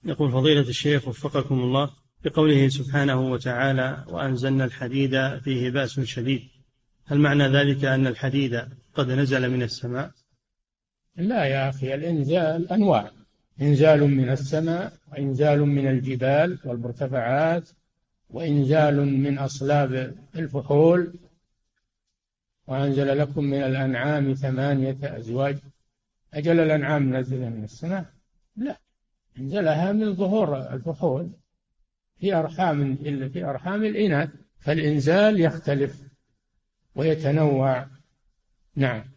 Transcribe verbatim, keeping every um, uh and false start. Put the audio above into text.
يقول فضيلة الشيخ وفقكم الله، بقوله سبحانه وتعالى وأنزلنا الحديد فيه بأس شديد، هل معنى ذلك أن الحديد قد نزل من السماء؟ لا يا أخي، الإنزال أنواع، إنزال من السماء وإنزال من الجبال والمرتفعات وإنزال من أصلاب الفحول، وأنزل لكم من الأنعام ثمانية أزواج. أجل الأنعام نزل من السماء؟ لا، انزلها من ظهور الفحول في أرحام في أرحام الإناث، فالإنزال يختلف ويتنوع. نعم.